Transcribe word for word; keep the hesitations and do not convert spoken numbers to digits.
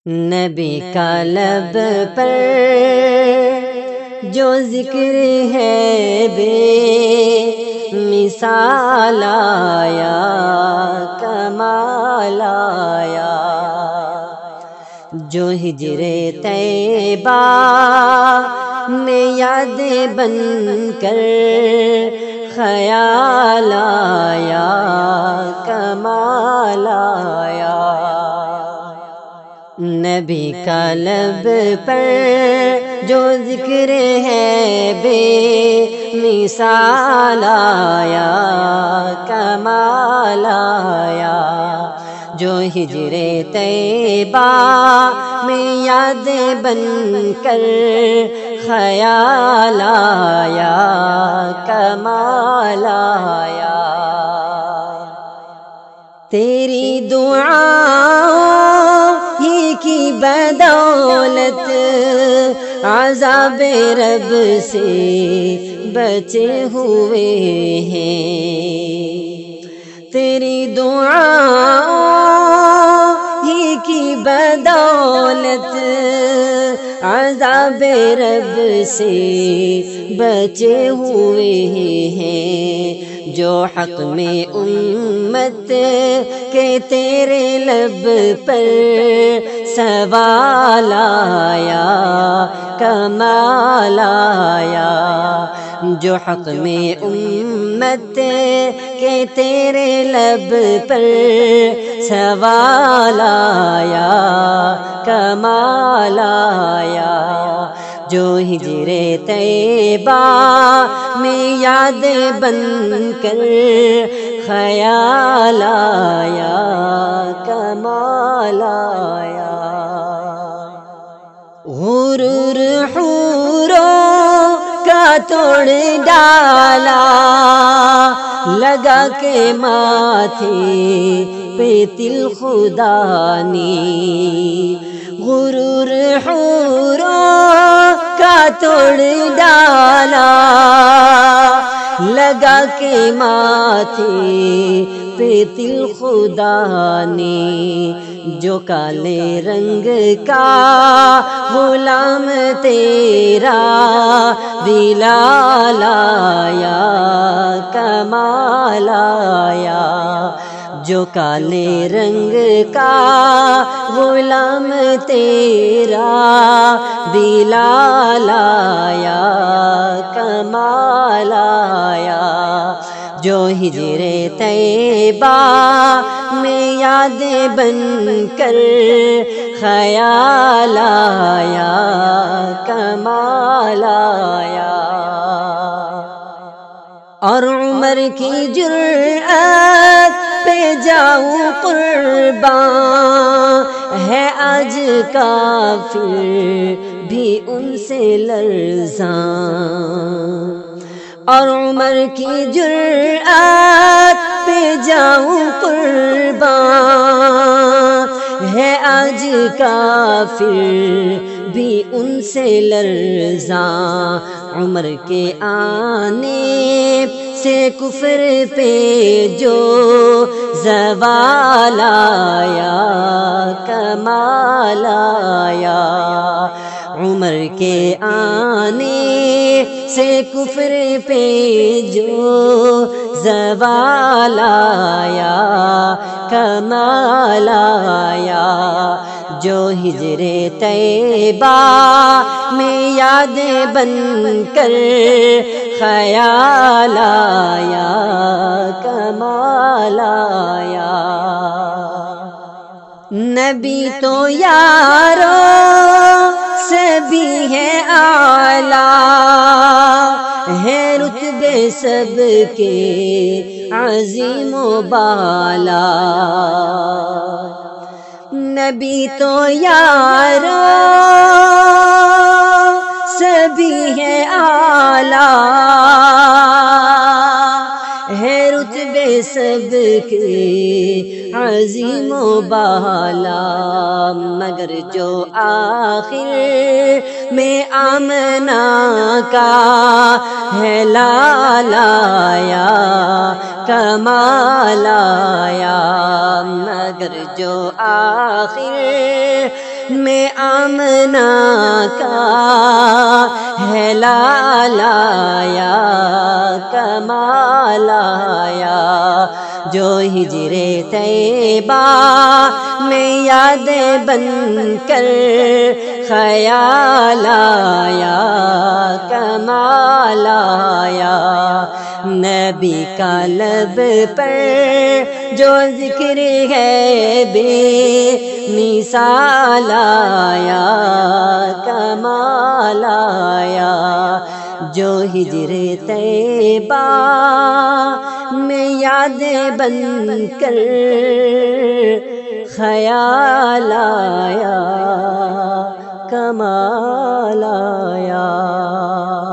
نبی کا لب پر جو ذکر ہے بے مثال آیا، کمال آیا، جو ہجر طیبہ میں یاد بن کر خیال آیا، کمال آیا۔ نبی کا لب پر جو ذکر ہے بے مثال آیا، کمال آیا، جو ہجر طیبہ میں یاد بن کر خیال آیا، کمال آیا۔ تیری دعاؤں ہی کی بدولت عذاب رب سے بچے ہوئے ہیں، تیری دعاؤں ہی کی بدولت عذاب رب سے بچے ہوئے ہیں، جو حق میں امت کے تیرے لب پر سوال آیا، کمال آیا، جو حق میں امت کے تیرے لب پر سوال آیا، کمال آیا، جو ہجر طیبہ میں یاد بن کر خیال آیا، کمال آیا۔ غرور حوروں کا توڑ ڈالا، لگا کے ماتھے پہ تل خدا نے، غرور حوروں کا توڑ ڈالا، لگا کے ماتھے پہ تل خدا نے، جو کالے رنگ کا غلام تیرا بلال آیا، کمال آیا، جو کالے رنگ کا غلام تیرا بلال آیا، کمال آیا، جو ہجر طیبہ میں یاد بن کر خیال آیا، کمال آیا۔ اور عمر کی جرأت پہ جاؤں قربان، ہے آج کافر بھی ان سے لرزاں، اور عمر کی جرأت پہ جاؤں قربان، ہے آج کافر بھی ان سے لرزاں، عمر کے آنے سے کفر پہ جو زوال آیا، کمال آیا، عمر کے آنے سے کفر پہ جو زوال آیا، کمال آیا، جو ہجر طیبہ میں یاد بن کر خیال آیا، کمال آیا۔ نبی تو یاروں سے بھی ہے اعلیٰ، ہے رتبے سب کے عظیم و بالا، نبی تو یاروں سے بھی ہے اعلیٰ، ہے رتبے سب کے عظیم و بالا، مگر جو آخر میں آمنہ کا ہے لال آیا، کمال آیا، مگر جو آخر میں آمنہ کا ہے لالایا کمال آیا، جو ہجر طیبہ میں یاد بن کر خیال آیا کمال آیا، نبی کا لب پر جو ذکر ہے بے مثال آیا کمال آیا، جو ہجر طیبہ میں یاد بن کر خیال آیا کمال آیا۔